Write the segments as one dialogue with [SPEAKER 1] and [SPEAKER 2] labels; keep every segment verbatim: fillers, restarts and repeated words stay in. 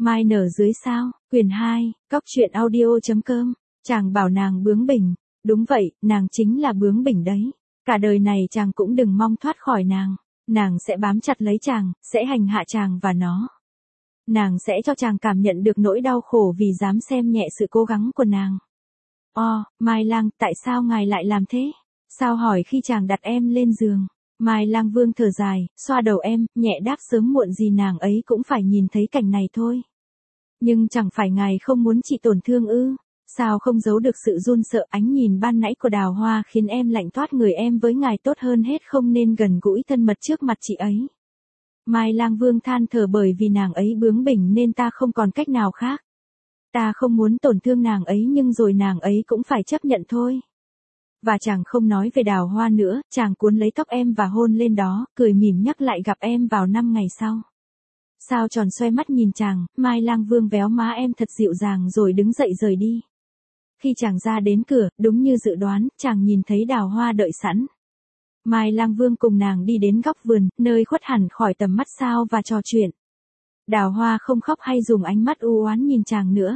[SPEAKER 1] Mai nở dưới sao, quyển hai, cóc truyện audio.com, chàng bảo nàng bướng bỉnh, đúng vậy, nàng chính là bướng bỉnh đấy. Cả đời này chàng cũng đừng mong thoát khỏi nàng, nàng sẽ bám chặt lấy chàng, sẽ hành hạ chàng và nó. Nàng sẽ cho chàng cảm nhận được nỗi đau khổ vì dám xem nhẹ sự cố gắng của nàng. O, Mai Lang, tại sao ngài lại làm thế? Sao hỏi khi chàng đặt em lên giường? Mai Lang Vương thở dài, xoa đầu em, nhẹ đáp sớm muộn gì nàng ấy cũng phải nhìn thấy cảnh này thôi. Nhưng chẳng phải ngài không muốn chị tổn thương ư? Sao không giấu được sự run sợ, ánh nhìn ban nãy của Đào Hoa khiến em lạnh toát người, em với ngài tốt hơn hết không nên gần gũi thân mật trước mặt chị ấy. Mai Lang Vương than thở, bởi vì nàng ấy bướng bỉnh nên ta không còn cách nào khác. Ta không muốn tổn thương nàng ấy nhưng rồi nàng ấy cũng phải chấp nhận thôi. Và chàng không nói về Đào Hoa nữa, chàng cuốn lấy tóc em và hôn lên đó, cười mỉm nhắc lại gặp em vào năm ngày sau. Sao tròn xoay mắt nhìn chàng, Mai Lang Vương véo má em thật dịu dàng rồi đứng dậy rời đi. Khi chàng ra đến cửa, đúng như dự đoán, chàng nhìn thấy Đào Hoa đợi sẵn. Mai Lang Vương cùng nàng đi đến góc vườn, nơi khuất hẳn khỏi tầm mắt sao và trò chuyện. Đào Hoa không khóc hay dùng ánh mắt u oán nhìn chàng nữa.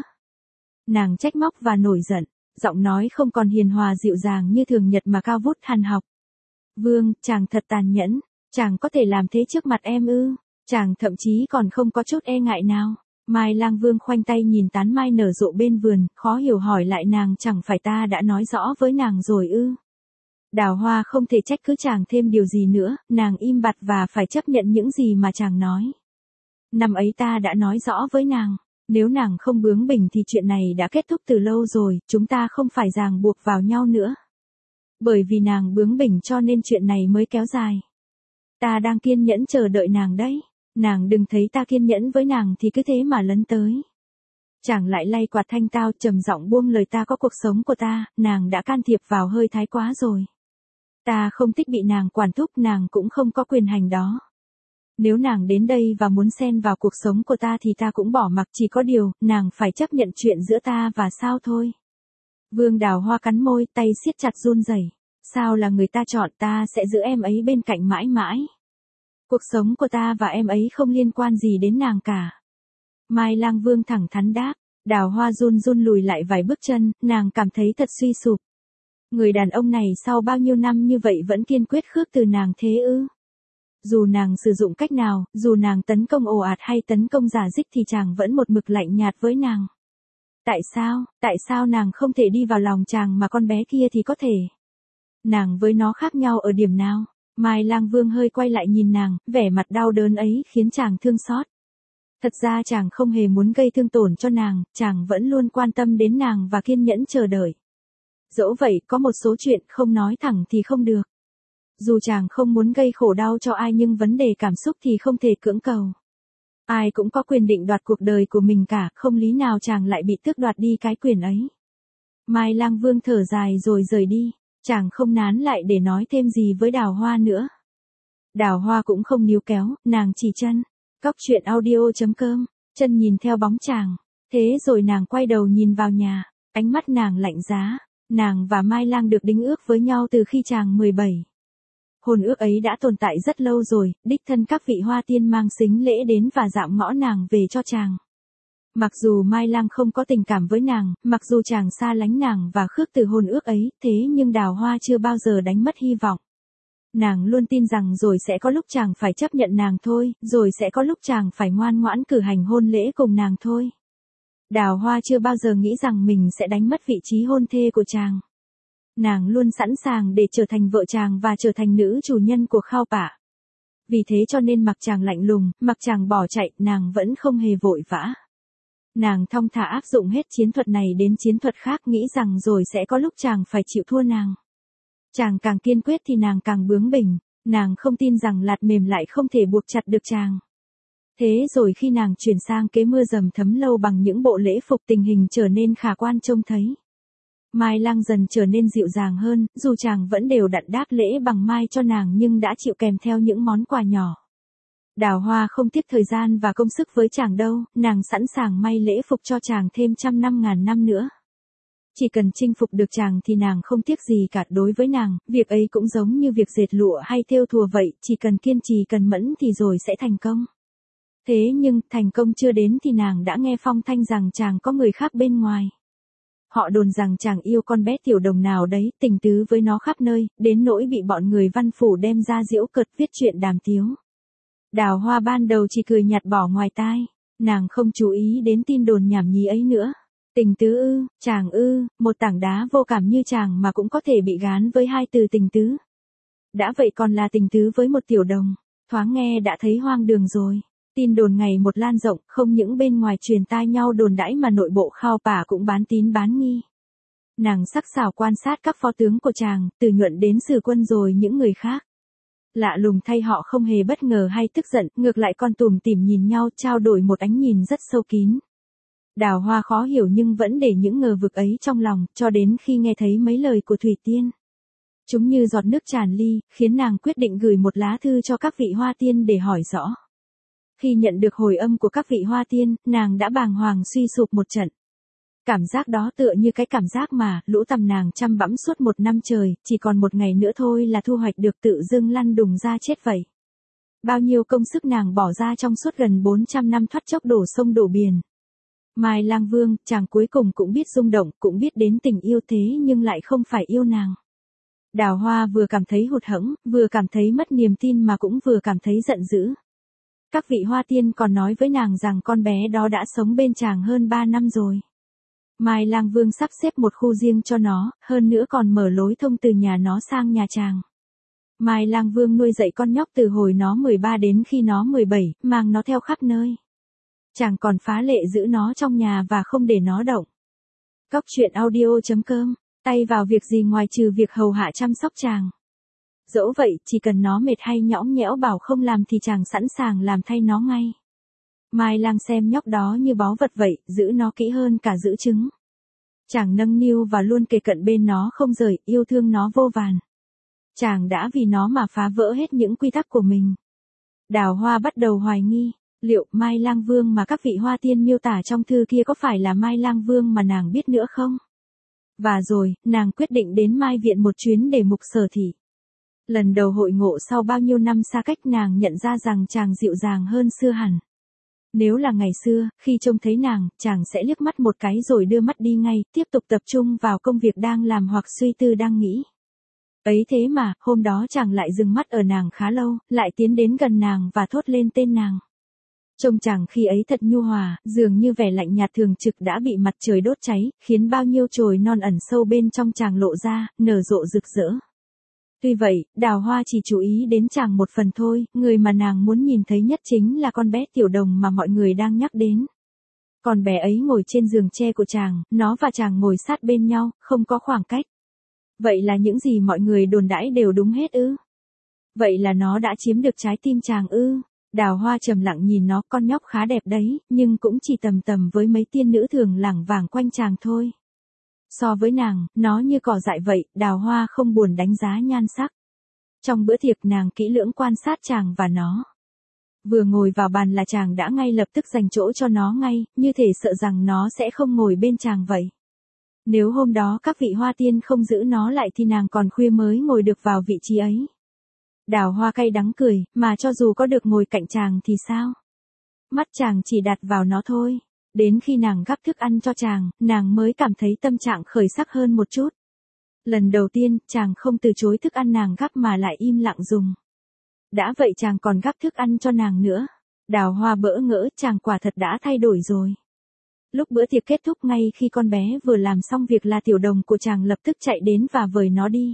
[SPEAKER 1] Nàng trách móc và nổi giận, giọng nói không còn hiền hòa dịu dàng như thường nhật mà cao vút hằn học. Vương, chàng thật tàn nhẫn, chàng có thể làm thế trước mặt em ư? Chàng thậm chí còn không có chút e ngại nào. Mai Lang Vương khoanh tay nhìn tán mai nở rộ bên vườn, khó hiểu hỏi lại nàng, chẳng phải ta đã nói rõ với nàng rồi ư? Đào Hoa không thể trách cứ chàng thêm điều gì nữa, nàng im bặt và phải chấp nhận những gì mà chàng nói. Năm ấy ta đã nói rõ với nàng, nếu nàng không bướng bỉnh thì chuyện này đã kết thúc từ lâu rồi, chúng ta không phải ràng buộc vào nhau nữa. Bởi vì nàng bướng bỉnh cho nên chuyện này mới kéo dài. Ta đang kiên nhẫn chờ đợi nàng đấy, nàng đừng thấy ta kiên nhẫn với nàng thì cứ thế mà lấn tới. Chàng lại lay quạt thanh tao trầm giọng buông lời, ta có cuộc sống của ta, nàng đã can thiệp vào hơi thái quá rồi. Ta không thích bị nàng quản thúc, nàng cũng không có quyền hành đó. Nếu nàng đến đây và muốn xen vào cuộc sống của ta thì ta cũng bỏ mặc, chỉ có điều, nàng phải chấp nhận chuyện giữa ta và sao thôi. Vương Đào Hoa cắn môi, tay siết chặt run rẩy. Sao là người ta chọn, ta sẽ giữ em ấy bên cạnh mãi mãi. Cuộc sống của ta và em ấy không liên quan gì đến nàng cả. Mai Lang Vương thẳng thắn đáp. Đào Hoa run run lùi lại vài bước chân, nàng cảm thấy thật suy sụp. Người đàn ông này sau bao nhiêu năm như vậy vẫn kiên quyết khước từ nàng thế ư? Dù nàng sử dụng cách nào, dù nàng tấn công ồ ạt hay tấn công giả dích thì chàng vẫn một mực lạnh nhạt với nàng. Tại sao, tại sao nàng không thể đi vào lòng chàng mà con bé kia thì có thể? Nàng với nó khác nhau ở điểm nào? Mai Lang Vương hơi quay lại nhìn nàng, vẻ mặt đau đớn ấy khiến chàng thương xót. Thật ra chàng không hề muốn gây thương tổn cho nàng, chàng vẫn luôn quan tâm đến nàng và kiên nhẫn chờ đợi. Dẫu vậy, có một số chuyện không nói thẳng thì không được. Dù chàng không muốn gây khổ đau cho ai nhưng vấn đề cảm xúc thì không thể cưỡng cầu. Ai cũng có quyền định đoạt cuộc đời của mình cả, không lý nào chàng lại bị tước đoạt đi cái quyền ấy. Mai Lang Vương thở dài rồi rời đi, chàng không nán lại để nói thêm gì với Đào Hoa nữa. Đào Hoa cũng không níu kéo, nàng chỉ chân. Cóc truyện audio.com, chân nhìn theo bóng chàng. Thế rồi nàng quay đầu nhìn vào nhà, ánh mắt nàng lạnh giá. Nàng và Mai Lang được đính ước với nhau từ khi chàng mười bảy. Hôn ước ấy đã tồn tại rất lâu rồi, đích thân các vị hoa tiên mang sính lễ đến và dạm ngõ nàng về cho chàng. Mặc dù Mai Lang không có tình cảm với nàng, mặc dù chàng xa lánh nàng và khước từ hôn ước ấy, thế nhưng Đào Hoa chưa bao giờ đánh mất hy vọng. Nàng luôn tin rằng rồi sẽ có lúc chàng phải chấp nhận nàng thôi, rồi sẽ có lúc chàng phải ngoan ngoãn cử hành hôn lễ cùng nàng thôi. Đào Hoa chưa bao giờ nghĩ rằng mình sẽ đánh mất vị trí hôn thê của chàng. Nàng luôn sẵn sàng để trở thành vợ chàng và trở thành nữ chủ nhân của Khao Pả. Vì thế cho nên mặc chàng lạnh lùng, mặc chàng bỏ chạy, nàng vẫn không hề vội vã. Nàng thong thả áp dụng hết chiến thuật này đến chiến thuật khác, nghĩ rằng rồi sẽ có lúc chàng phải chịu thua nàng. Chàng càng kiên quyết thì nàng càng bướng bỉnh, nàng không tin rằng lạt mềm lại không thể buộc chặt được chàng. Thế rồi khi nàng chuyển sang kế mưa dầm thấm lâu bằng những bộ lễ phục, tình hình trở nên khả quan trông thấy. Mai Lang dần trở nên dịu dàng hơn, dù chàng vẫn đều đặn đáp lễ bằng mai cho nàng nhưng đã chịu kèm theo những món quà nhỏ. Đào Hoa không tiếc thời gian và công sức với chàng đâu, nàng sẵn sàng may lễ phục cho chàng thêm trăm năm ngàn năm nữa. Chỉ cần chinh phục được chàng thì nàng không tiếc gì cả. Đối với nàng, việc ấy cũng giống như việc dệt lụa hay thêu thùa vậy, chỉ cần kiên trì cần mẫn thì rồi sẽ thành công. Thế nhưng, thành công chưa đến thì nàng đã nghe phong thanh rằng chàng có người khác bên ngoài. Họ đồn rằng chàng yêu con bé tiểu đồng nào đấy, tình tứ với nó khắp nơi, đến nỗi bị bọn người văn phủ đem ra giễu cợt viết chuyện đàm tiếu. Đào Hoa ban đầu chỉ cười nhạt bỏ ngoài tai, nàng không chú ý đến tin đồn nhảm nhí ấy nữa. Tình tứ ư, chàng ư, một tảng đá vô cảm như chàng mà cũng có thể bị gán với hai từ tình tứ. Đã vậy còn là tình tứ với một tiểu đồng, thoáng nghe đã thấy hoang đường rồi. Tin đồn ngày một lan rộng, không những bên ngoài truyền tai nhau đồn đãi mà nội bộ Khao Pả cũng bán tín bán nghi. Nàng sắc sảo quan sát các phó tướng của chàng, từ Nhuận đến Sử Quân rồi những người khác. Lạ lùng thay họ không hề bất ngờ hay tức giận, ngược lại còn tủm tỉm nhìn nhau trao đổi một ánh nhìn rất sâu kín. Đào Hoa khó hiểu nhưng vẫn để những ngờ vực ấy trong lòng, cho đến khi nghe thấy mấy lời của Thủy Tiên. Chúng như giọt nước tràn ly, khiến nàng quyết định gửi một lá thư cho các vị Hoa Tiên để hỏi rõ. Khi nhận được hồi âm của các vị Hoa Tiên, nàng đã bàng hoàng suy sụp một trận. Cảm giác đó tựa như cái cảm giác mà lũ tầm nàng chăm bẵm suốt một năm trời, chỉ còn một ngày nữa thôi là thu hoạch được tự dưng lăn đùng ra chết vậy. Bao nhiêu công sức nàng bỏ ra trong suốt gần bốn trăm năm thoát chốc đổ sông đổ biển. Mai Lang Vương, chàng cuối cùng cũng biết rung động, cũng biết đến tình yêu thế nhưng lại không phải yêu nàng. Đào Hoa vừa cảm thấy hụt hẫng, vừa cảm thấy mất niềm tin mà cũng vừa cảm thấy giận dữ. Các vị Hoa Tiên còn nói với nàng rằng con bé đó đã sống bên chàng hơn ba năm rồi. Mai Lang Vương sắp xếp một khu riêng cho nó, hơn nữa còn mở lối thông từ nhà nó sang nhà chàng. Mai Lang Vương nuôi dạy con nhóc từ hồi nó mười ba đến khi nó mười bảy, mang nó theo khắp nơi. Chàng còn phá lệ giữ nó trong nhà và không để nó động. Cóc truyện audio chấm com, tay vào việc gì ngoài trừ việc hầu hạ chăm sóc chàng. Dẫu vậy, chỉ cần nó mệt hay nhõng nhẽo bảo không làm thì chàng sẵn sàng làm thay nó ngay. Mai Lang xem nhóc đó như báu vật vậy, giữ nó kỹ hơn cả giữ trứng. Chàng nâng niu và luôn kề cận bên nó không rời, yêu thương nó vô vàn. Chàng đã vì nó mà phá vỡ hết những quy tắc của mình. Đào Hoa bắt đầu hoài nghi, liệu Mai Lang Vương mà các vị Hoa Tiên miêu tả trong thư kia có phải là Mai Lang Vương mà nàng biết nữa không? Và rồi, nàng quyết định đến Mai Viện một chuyến để mục sở thị. Lần đầu hội ngộ sau bao nhiêu năm xa cách nàng nhận ra rằng chàng dịu dàng hơn xưa hẳn. Nếu là ngày xưa, khi trông thấy nàng, chàng sẽ liếc mắt một cái rồi đưa mắt đi ngay, tiếp tục tập trung vào công việc đang làm hoặc suy tư đang nghĩ. Ấy thế mà, hôm đó chàng lại dừng mắt ở nàng khá lâu, lại tiến đến gần nàng và thốt lên tên nàng. Trông chàng khi ấy thật nhu hòa, dường như vẻ lạnh nhạt thường trực đã bị mặt trời đốt cháy, khiến bao nhiêu chồi non ẩn sâu bên trong chàng lộ ra, nở rộ rực rỡ. Tuy vậy, Đào Hoa chỉ chú ý đến chàng một phần thôi, người mà nàng muốn nhìn thấy nhất chính là con bé tiểu đồng mà mọi người đang nhắc đến. Con bé ấy ngồi trên giường tre của chàng, nó và chàng ngồi sát bên nhau, không có khoảng cách. Vậy là những gì mọi người đồn đãi đều đúng hết ư? Vậy là nó đã chiếm được trái tim chàng ư? Đào Hoa trầm lặng nhìn nó, con nhóc khá đẹp đấy, nhưng cũng chỉ tầm tầm với mấy tiên nữ thường lẳng vàng quanh chàng thôi. So với nàng, nó như cỏ dại vậy, Đào Hoa không buồn đánh giá nhan sắc. Trong bữa tiệc nàng kỹ lưỡng quan sát chàng và nó. Vừa ngồi vào bàn là chàng đã ngay lập tức dành chỗ cho nó ngay, như thể sợ rằng nó sẽ không ngồi bên chàng vậy. Nếu hôm đó các vị Hoa Tiên không giữ nó lại thì nàng còn khuya mới ngồi được vào vị trí ấy. Đào Hoa cay đắng cười, mà cho dù có được ngồi cạnh chàng thì sao? Mắt chàng chỉ đặt vào nó thôi. Đến khi nàng gắp thức ăn cho chàng, nàng mới cảm thấy tâm trạng khởi sắc hơn một chút. Lần đầu tiên, chàng không từ chối thức ăn nàng gắp mà lại im lặng dùng. Đã vậy chàng còn gắp thức ăn cho nàng nữa. Đào Hoa bỡ ngỡ, chàng quả thật đã thay đổi rồi. Lúc bữa tiệc kết thúc ngay khi con bé vừa làm xong việc là tiểu đồng của chàng lập tức chạy đến và vời nó đi.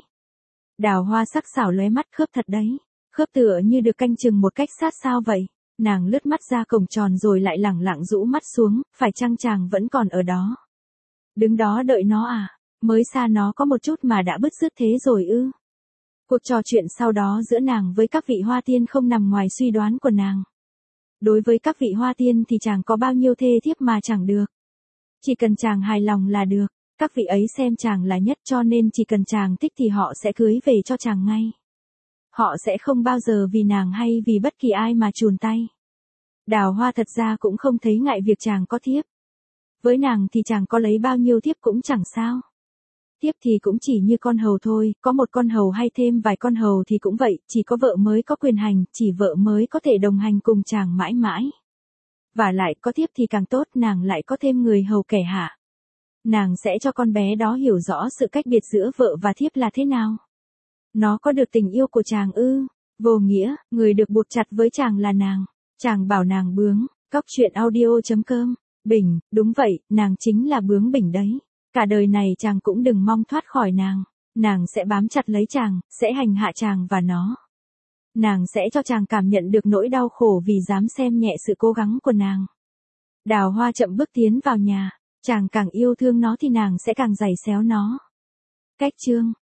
[SPEAKER 1] Đào Hoa sắc sảo lóe mắt, khớp thật đấy. Khớp tựa như được canh chừng một cách sát sao vậy. Nàng lướt mắt ra cổng tròn rồi lại lẳng lặng rũ mắt xuống, phải chăng chàng vẫn còn ở đó? Đứng đó đợi nó à? Mới xa nó có một chút mà đã bứt rứt thế rồi ư? Cuộc trò chuyện sau đó giữa nàng với các vị Hoa Tiên không nằm ngoài suy đoán của nàng. Đối với các vị Hoa Tiên thì chàng có bao nhiêu thê thiếp mà chẳng được. Chỉ cần chàng hài lòng là được, các vị ấy xem chàng là nhất cho nên chỉ cần chàng thích thì họ sẽ cưới về cho chàng ngay. Họ sẽ không bao giờ vì nàng hay vì bất kỳ ai mà chùn tay. Đào Hoa thật ra cũng không thấy ngại việc chàng có thiếp. Với nàng thì chàng có lấy bao nhiêu thiếp cũng chẳng sao. Thiếp thì cũng chỉ như con hầu thôi, có một con hầu hay thêm vài con hầu thì cũng vậy, chỉ có vợ mới có quyền hành, chỉ vợ mới có thể đồng hành cùng chàng mãi mãi. Và lại có thiếp thì càng tốt, nàng lại có thêm người hầu kẻ hạ. Nàng sẽ cho con bé đó hiểu rõ sự cách biệt giữa vợ và thiếp là thế nào. Nó có được tình yêu của chàng ư? Vô nghĩa, người được buộc chặt với chàng là nàng. Chàng bảo nàng bướng. Cóc truyện audio chấm com. Bình, đúng vậy, nàng chính là bướng bỉnh đấy. Cả đời này chàng cũng đừng mong thoát khỏi nàng. Nàng sẽ bám chặt lấy chàng, sẽ hành hạ chàng và nó. Nàng sẽ cho chàng cảm nhận được nỗi đau khổ vì dám xem nhẹ sự cố gắng của nàng. Đào Hoa chậm bước tiến vào nhà. Chàng càng yêu thương nó thì nàng sẽ càng giày xéo nó. Cách chương